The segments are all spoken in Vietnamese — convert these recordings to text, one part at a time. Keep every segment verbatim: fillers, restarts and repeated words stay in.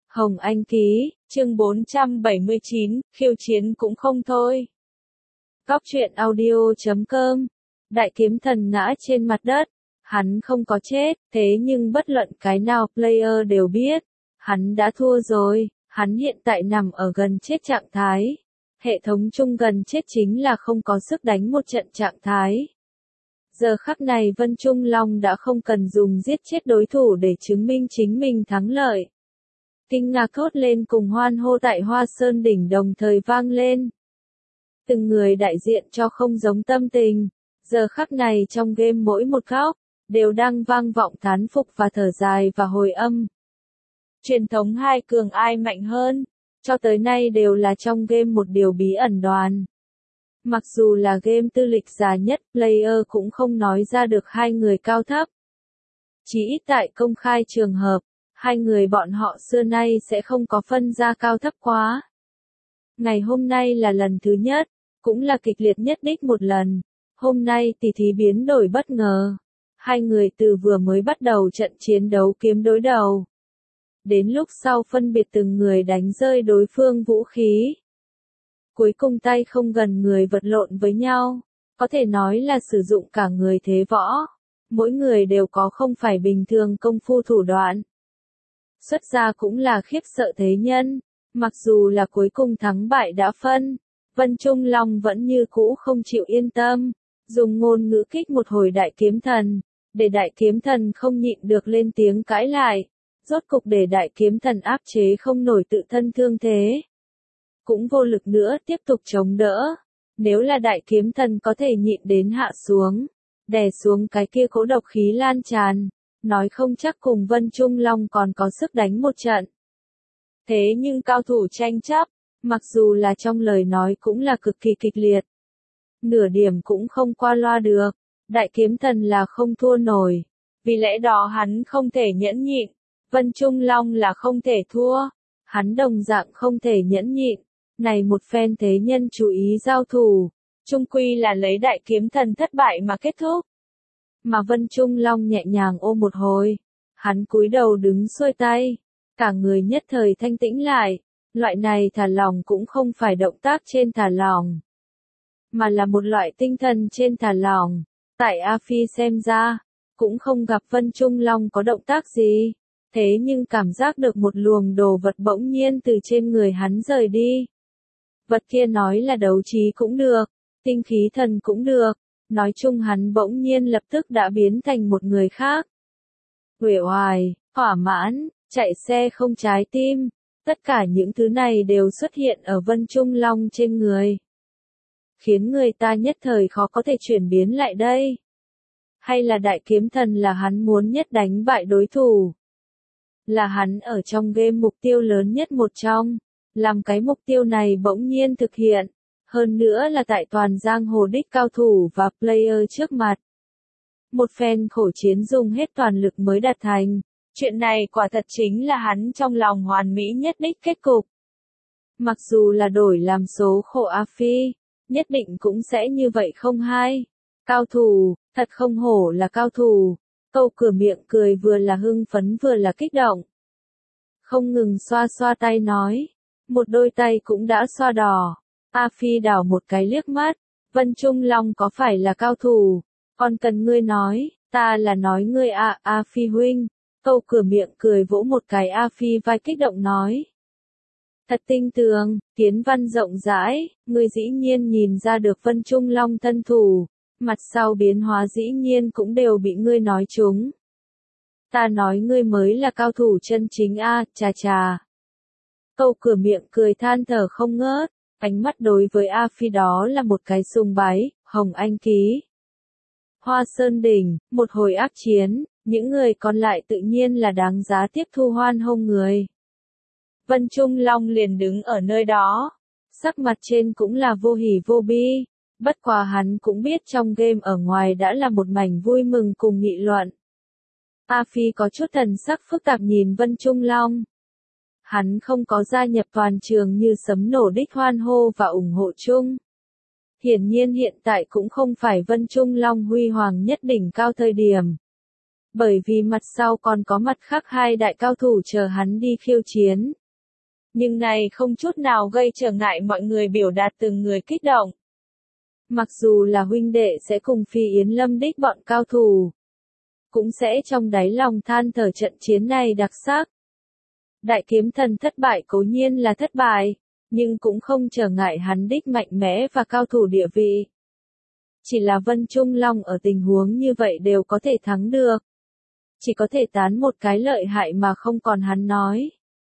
Hồng Anh ký, chương bốn trăm bảy mươi chín, khiêu chiến cũng không thôi. Góc truyện audio chấm com. Đại kiếm thần ngã trên mặt đất. Hắn không có chết, thế nhưng bất luận cái nào player đều biết. Hắn đã thua rồi, hắn hiện tại nằm ở gần chết trạng thái. Hệ thống chung gần chết chính là không có sức đánh một trận trạng thái. Giờ khắc này Vân Trung Long đã không cần dùng giết chết đối thủ để chứng minh chính mình thắng lợi. Kinh ngạc thốt lên cùng hoan hô tại Hoa Sơn đỉnh đồng thời vang lên. Từng người đại diện cho không giống tâm tình, giờ khắc này trong game mỗi một góc, đều đang vang vọng thán phục và thở dài và hồi âm. Truyền thống hai cường ai mạnh hơn, cho tới nay đều là trong game một điều bí ẩn đoàn. Mặc dù là game tư lịch già nhất, player cũng không nói ra được hai người cao thấp. Chỉ ít tại công khai trường hợp, hai người bọn họ xưa nay sẽ không có phân ra cao thấp quá. Ngày hôm nay là lần thứ nhất, cũng là kịch liệt nhất đích một lần. Hôm nay tỷ thí biến đổi bất ngờ. Hai người từ vừa mới bắt đầu trận chiến đấu kiếm đối đầu. Đến lúc sau phân biệt từng người đánh rơi đối phương vũ khí. Cuối cùng tay không gần người vật lộn với nhau. Có thể nói là sử dụng cả người thế võ. Mỗi người đều có không phải bình thường công phu thủ đoạn. Xuất ra cũng là khiếp sợ thế nhân. Mặc dù là cuối cùng thắng bại đã phân, Vân Trung Long vẫn như cũ không chịu yên tâm, dùng ngôn ngữ kích một hồi đại kiếm thần, để đại kiếm thần không nhịn được lên tiếng cãi lại, rốt cục để đại kiếm thần áp chế không nổi tự thân thương thế. Cũng vô lực nữa tiếp tục chống đỡ, nếu là đại kiếm thần có thể nhịn đến hạ xuống, đè xuống cái kia cỗ độc khí lan tràn, nói không chắc cùng Vân Trung Long còn có sức đánh một trận. Thế nhưng cao thủ tranh chấp, mặc dù là trong lời nói cũng là cực kỳ kịch liệt. Nửa điểm cũng không qua loa được, đại kiếm thần là không thua nổi. Vì lẽ đó hắn không thể nhẫn nhịn, Vân Trung Long là không thể thua, hắn đồng dạng không thể nhẫn nhịn. Này một phen thế nhân chú ý giao thủ, chung quy là lấy đại kiếm thần thất bại mà kết thúc. Mà Vân Trung Long nhẹ nhàng ôm một hồi, hắn cúi đầu đứng xuôi tay. Cả người nhất thời thanh tĩnh lại, loại này thả lỏng cũng không phải động tác trên thả lỏng, mà là một loại tinh thần trên thả lỏng. Tại A Phi xem ra, cũng không gặp Vân Trung Long có động tác gì, thế nhưng cảm giác được một luồng đồ vật bỗng nhiên từ trên người hắn rời đi. Vật kia nói là đấu trí cũng được, tinh khí thần cũng được, nói chung hắn bỗng nhiên lập tức đã biến thành một người khác. Uể oải, thỏa mãn, chạy xe không trái tim, tất cả những thứ này đều xuất hiện ở Vân Trung Long trên người. Khiến người ta nhất thời khó có thể chuyển biến lại đây. Hay là đại kiếm thần là hắn muốn nhất đánh bại đối thủ? Là hắn ở trong game mục tiêu lớn nhất một trong, làm cái mục tiêu này bỗng nhiên thực hiện, hơn nữa là tại toàn giang hồ đích cao thủ và player trước mặt. Một phen khổ chiến dùng hết toàn lực mới đạt thành. Chuyện này quả thật chính là hắn trong lòng hoàn mỹ nhất đích kết cục. Mặc dù là đổi làm số khổ A Phi, nhất định cũng sẽ như vậy không hay. Cao thủ, thật không hổ là cao thủ. Câu cửa miệng cười vừa là hưng phấn vừa là kích động. Không ngừng xoa xoa tay nói. Một đôi tay cũng đã xoa đỏ. A Phi đảo một cái liếc mắt. Vân Trung Long có phải là cao thủ? Còn cần ngươi nói, ta là nói ngươi à, A Phi huynh. Câu cửa miệng cười vỗ một cái A Phi vai kích động nói. Thật tinh tường, kiến văn rộng rãi, ngươi dĩ nhiên nhìn ra được Vân Trung Long thân thủ, mặt sau biến hóa dĩ nhiên cũng đều bị ngươi nói trúng. Ta nói ngươi mới là cao thủ chân chính a, chà chà. Câu cửa miệng cười than thở không ngớt, ánh mắt đối với A Phi đó là một cái sùng bái, Hồng Anh ký. Hoa Sơn đỉnh, một hồi ác chiến. Những người còn lại tự nhiên là đáng giá tiếp thu hoan hông người. Vân Trung Long liền đứng ở nơi đó. Sắc mặt trên cũng là vô hỉ vô bi. Bất quá hắn cũng biết trong game ở ngoài đã là một mảnh vui mừng cùng nghị luận. A Phi có chút thần sắc phức tạp nhìn Vân Trung Long. Hắn không có gia nhập toàn trường như sấm nổ đích hoan hô và ủng hộ chung. Hiển nhiên hiện tại cũng không phải Vân Trung Long huy hoàng nhất đỉnh cao thời điểm. Bởi vì mặt sau còn có mặt khác hai đại cao thủ chờ hắn đi khiêu chiến. nhưng này không chút nào gây trở ngại mọi người biểu đạt từng người kích động. Mặc dù là huynh đệ sẽ cùng Phi Yến Lâm đích bọn cao thủ, cũng sẽ trong đáy lòng than thở trận chiến này đặc sắc. Đại kiếm thần thất bại cố nhiên là thất bại, nhưng cũng không trở ngại hắn đích mạnh mẽ và cao thủ địa vị. Chỉ là Vân Trung Long ở tình huống như vậy đều có thể thắng được. Chỉ có thể tán một cái lợi hại mà không còn hắn nói.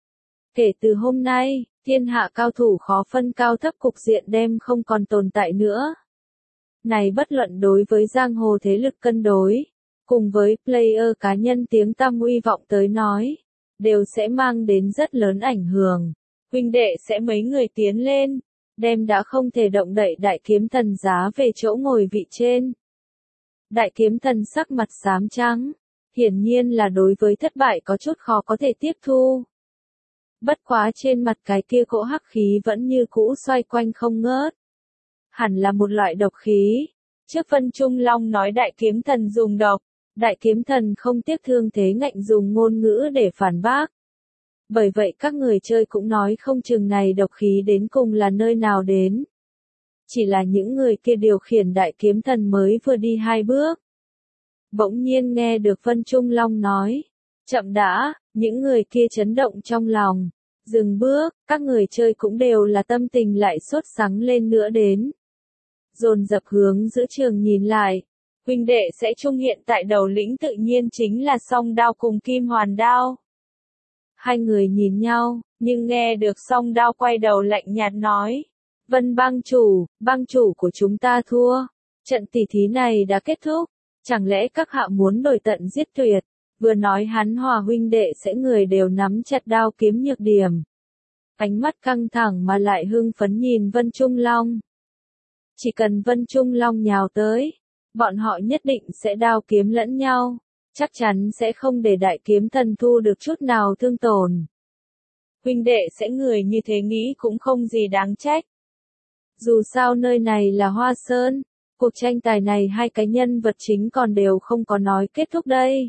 Kể từ hôm nay, thiên hạ cao thủ khó phân cao thấp cục diện đem không còn tồn tại nữa. Này bất luận đối với giang hồ thế lực cân đối, cùng với player cá nhân tiếng tăm uy vọng tới nói, đều sẽ mang đến rất lớn ảnh hưởng. Huynh đệ sẽ mấy người tiến lên, đem đã không thể động đậy đại kiếm thần giá về chỗ ngồi vị trên. Đại kiếm thần sắc mặt xám trắng, hiển nhiên là đối với thất bại có chút khó có thể tiếp thu. Bất quá trên mặt cái kia cỗ hắc khí vẫn như cũ xoay quanh không ngớt. Hẳn là một loại độc khí. Trước Vân Trung Long nói đại kiếm thần dùng độc, đại kiếm thần không tiếc thương thế ngạnh dùng ngôn ngữ để phản bác. Bởi vậy các người chơi cũng nói không chừng này độc khí đến cùng là nơi nào đến. Chỉ là những người kia điều khiển đại kiếm thần mới vừa đi hai bước. Bỗng nhiên nghe được Vân Trung Long nói, chậm đã, những người kia chấn động trong lòng, dừng bước, các người chơi cũng đều là tâm tình lại sốt sắng lên nữa đến. Dồn dập hướng giữa trường nhìn lại, huynh đệ sẽ chung hiện tại đầu lĩnh tự nhiên chính là Song Đao cùng Kim Hoàn Đao. Hai người nhìn nhau, nhưng nghe được Song Đao quay đầu lạnh nhạt nói, Vân bang chủ, bang chủ của chúng ta thua, trận tỷ thí này đã kết thúc, chẳng lẽ các hạ muốn đổi tận giết tuyệt. Vừa nói hắn hòa huynh đệ sẽ người đều nắm chặt đao kiếm nhược điểm. Ánh mắt căng thẳng mà lại hưng phấn nhìn Vân Trung Long. Chỉ cần Vân Trung Long nhào tới, bọn họ nhất định sẽ đao kiếm lẫn nhau, chắc chắn sẽ không để đại kiếm thần thu được chút nào thương tổn. Huynh đệ sẽ người như thế nghĩ cũng không gì đáng trách. Dù sao nơi này là Hoa Sơn, cuộc tranh tài này hai cái nhân vật chính còn đều không có nói kết thúc đây.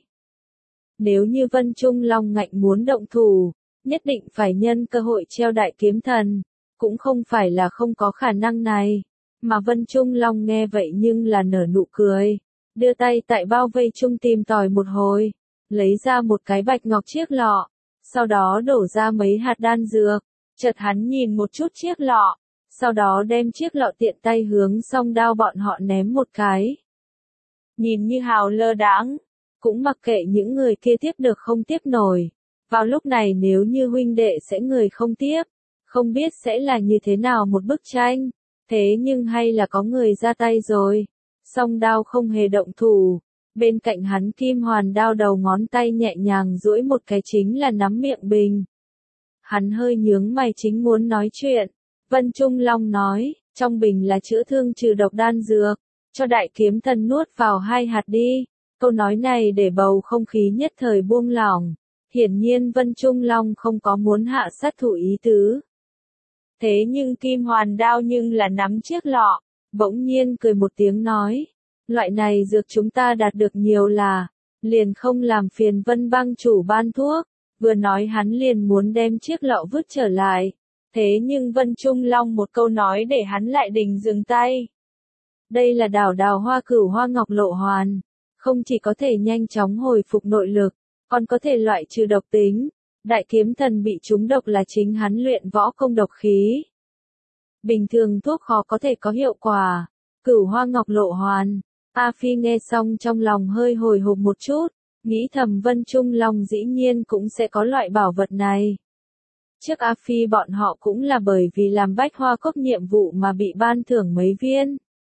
Nếu như Vân Trung Long ngạnh muốn động thủ, nhất định phải nhân cơ hội treo đại kiếm thần, cũng không phải là không có khả năng này. Mà Vân Trung Long nghe vậy nhưng là nở nụ cười, đưa tay tại bao vây trung tìm tòi một hồi, lấy ra một cái bạch ngọc chiếc lọ, sau đó đổ ra mấy hạt đan dược, chợt hắn nhìn một chút chiếc lọ, sau đó đem chiếc lọ tiện tay hướng Song Đao bọn họ ném một cái. Nhìn như hào lơ đãng, cũng mặc kệ những người kia tiếp được không tiếp nổi. Vào lúc này nếu như huynh đệ sẽ người không tiếp, không biết sẽ là như thế nào một bức tranh. Thế nhưng hay là có người ra tay rồi. Song Đao không hề động thủ. Bên cạnh hắn Kim Hoàn Đao đầu ngón tay nhẹ nhàng duỗi một cái chính là nắm miệng bình. Hắn hơi nhướng mày chính muốn nói chuyện. Vân Trung Long nói, trong bình là chữa thương trừ độc đan dược. Cho đại kiếm thần nuốt vào hai hạt đi. Câu nói này để bầu không khí nhất thời buông lỏng. Hiển nhiên Vân Trung Long không có muốn hạ sát thủ ý tứ. Thế nhưng Kim Hoàn Đao nhưng là nắm chiếc lọ, bỗng nhiên cười một tiếng nói, loại này dược chúng ta đạt được nhiều là, liền không làm phiền Vân bang chủ ban thuốc, vừa nói hắn liền muốn đem chiếc lọ vứt trở lại. Thế nhưng Vân Trung Long một câu nói để hắn lại đình dừng tay. Đây là đào đào hoa cửu hoa ngọc lộ hoàn, không chỉ có thể nhanh chóng hồi phục nội lực, còn có thể loại trừ độc tính. Đại kiếm thần bị trúng độc là chính hắn luyện võ công độc khí. Bình thường thuốc khó có thể có hiệu quả. Cửu hoa ngọc lộ hoàn. A Phi nghe xong trong lòng hơi hồi hộp một chút, nghĩ thầm Vân Trung Long dĩ nhiên cũng sẽ có loại bảo vật này. Trước A Phi bọn họ cũng là bởi vì làm bách hoa cốc nhiệm vụ mà bị ban thưởng mấy viên.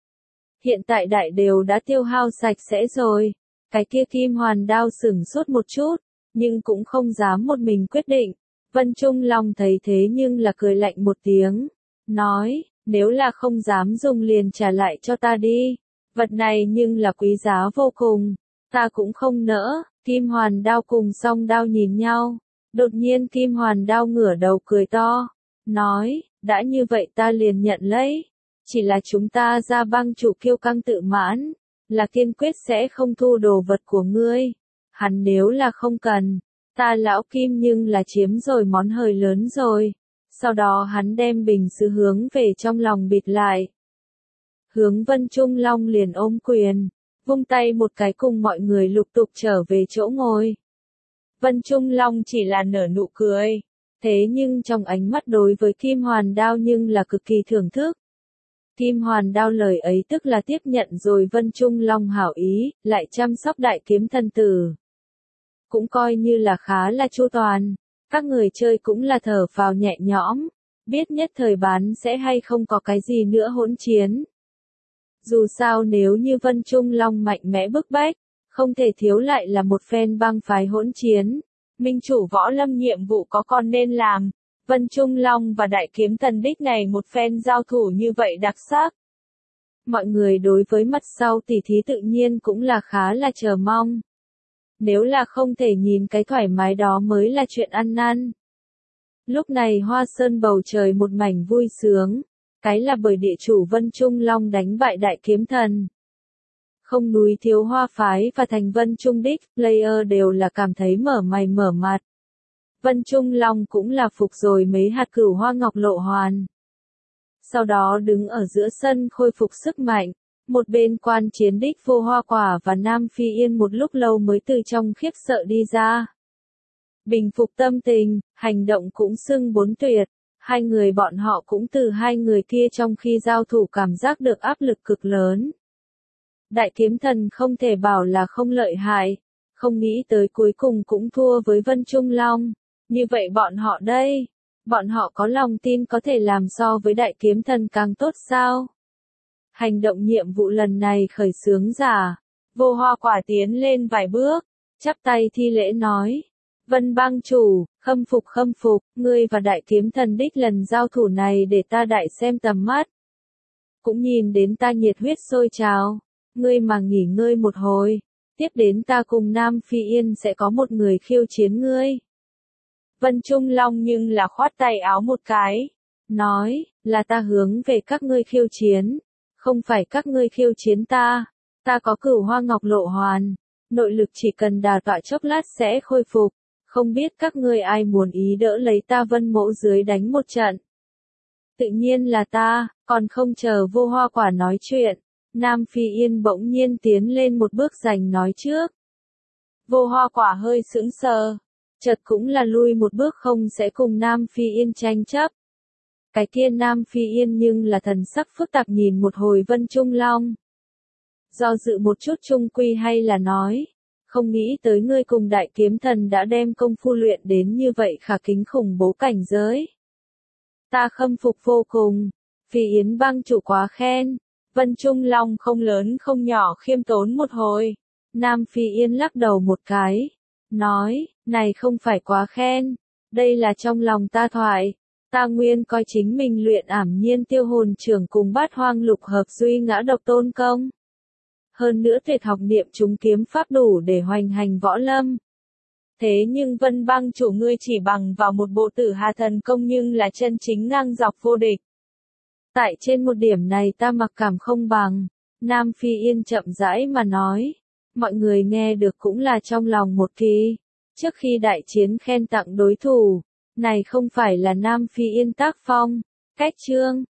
Hiện tại đại đều đã tiêu hao sạch sẽ rồi. Cái kia Kim Hoàn Đao sửng sốt một chút, nhưng cũng không dám một mình quyết định. Vân Trung Long thấy thế nhưng là cười lạnh một tiếng, nói, nếu là không dám dùng liền trả lại cho ta đi. Vật này nhưng là quý giá vô cùng, ta cũng không nỡ. Kim Hoàn Đao cùng Song Đao nhìn nhau, đột nhiên Kim Hoàn Đao ngửa đầu cười to, nói, đã như vậy ta liền nhận lấy. Chỉ là chúng ta ra bang chủ kiêu căng tự mãn, là kiên quyết sẽ không thu đồ vật của ngươi. Hắn nếu là không cần, Ta lão Kim nhưng là chiếm rồi món hời lớn rồi. Sau đó hắn đem bình sứ hướng về trong lòng bịt lại. Hướng Vân Trung Long liền ôm quyền, vung tay một cái cùng mọi người lục tục trở về chỗ ngồi. Vân Trung Long chỉ là nở nụ cười, thế nhưng trong ánh mắt đối với Kim Hoàn Đao nhưng là cực kỳ thưởng thức. Kim Hoàn Đao lời ấy tức là tiếp nhận rồi Vân Trung Long hảo ý, lại chăm sóc đại kiếm thần tử. Cũng coi như là khá là chu toàn, các người chơi cũng là thở phào nhẹ nhõm, biết nhất thời bán sẽ hay không có cái gì nữa hỗn chiến. Dù sao nếu như Vân Trung Long mạnh mẽ bức bách, không thể thiếu lại là một phen bang phái hỗn chiến. Minh chủ võ lâm nhiệm vụ có còn nên làm, Vân Trung Long và đại kiếm thần đích này một phen giao thủ như vậy đặc sắc. Mọi người đối với mặt sau tỉ thí tự nhiên cũng là khá là chờ mong. Nếu là không thể nhìn cái thoải mái đó mới là chuyện ăn năn. Lúc này Hoa Sơn bầu trời một mảnh vui sướng, cái là bởi địa chủ Vân Trung Long đánh bại đại kiếm thần. Không núi thiếu hoa phái và thành Vân Trung đích, player đều là cảm thấy mở mày mở mặt. Vân Trung Long cũng là phục rồi mấy hạt cửu hoa ngọc lộ hoàn. Sau đó đứng ở giữa sân khôi phục sức mạnh, một bên quan chiến đích Vô Hoa Quả và Nam Phi Yên một lúc lâu mới từ trong khiếp sợ đi ra. Bình phục tâm tình, hành động cũng xưng bốn tuyệt, hai người bọn họ cũng từ hai người kia trong khi giao thủ cảm giác được áp lực cực lớn. Đại kiếm thần không thể bảo là không lợi hại, không nghĩ tới cuối cùng cũng thua với Vân Trung Long. Như vậy bọn họ đây, bọn họ có lòng tin có thể làm so với đại kiếm thần càng tốt sao? Hành động nhiệm vụ lần này khởi xướng giả, Vô Hoa Quả tiến lên vài bước, chắp tay thi lễ nói. Vân bang chủ, khâm phục khâm phục, ngươi và đại kiếm thần đích lần giao thủ này để ta đại xem tầm mắt. Cũng nhìn đến ta nhiệt huyết sôi trào, ngươi mà nghỉ ngơi một hồi, tiếp đến ta cùng Nam Phi Yên sẽ có một người khiêu chiến ngươi. Vân Trung Long nhưng là khoát tay áo một cái, nói, là ta hướng về các ngươi khiêu chiến, không phải các ngươi khiêu chiến ta, ta có cửu hoa ngọc lộ hoàn, nội lực chỉ cần đà tọa chốc lát sẽ khôi phục, không biết các ngươi ai muốn ý đỡ lấy ta Vân mỗ dưới đánh một trận. Tự nhiên là ta, còn không chờ Vô Hoa Quả nói chuyện, Nam Phi Yên bỗng nhiên tiến lên một bước giành nói trước. Vô Hoa Quả hơi sững sờ, chợt cũng là lui một bước không sẽ cùng Nam Phi Yên tranh chấp. Cái kia Nam Phi Yên nhưng là thần sắc phức tạp nhìn một hồi Vân Trung Long. Do dự một chút trung quy hay là nói, không nghĩ tới ngươi cùng đại kiếm thần đã đem công phu luyện đến như vậy khả kính khủng bố cảnh giới. Ta khâm phục vô cùng, Phi Yến bang chủ quá khen. Vân Trung Long không lớn không nhỏ khiêm tốn một hồi. Nam Phi Yên lắc đầu một cái, nói, này không phải quá khen, đây là trong lòng ta thoại. Ta nguyên coi chính mình luyện ảm nhiên tiêu hồn trưởng cùng bát hoang lục hợp duy ngã độc tôn công. Hơn nữa tuyệt học niệm chúng kiếm pháp đủ để hoành hành võ lâm. Thế nhưng Vân bang chủ ngươi chỉ bằng vào một bộ tử hà thần công nhưng là chân chính ngang dọc vô địch. Tại trên một điểm này ta mặc cảm không bằng, Nam Phi Yên chậm rãi mà nói, mọi người nghe được cũng là trong lòng một kỳ, trước khi đại chiến khen tặng đối thủ, này không phải là Nam Phi Yên tác phong, cách chương,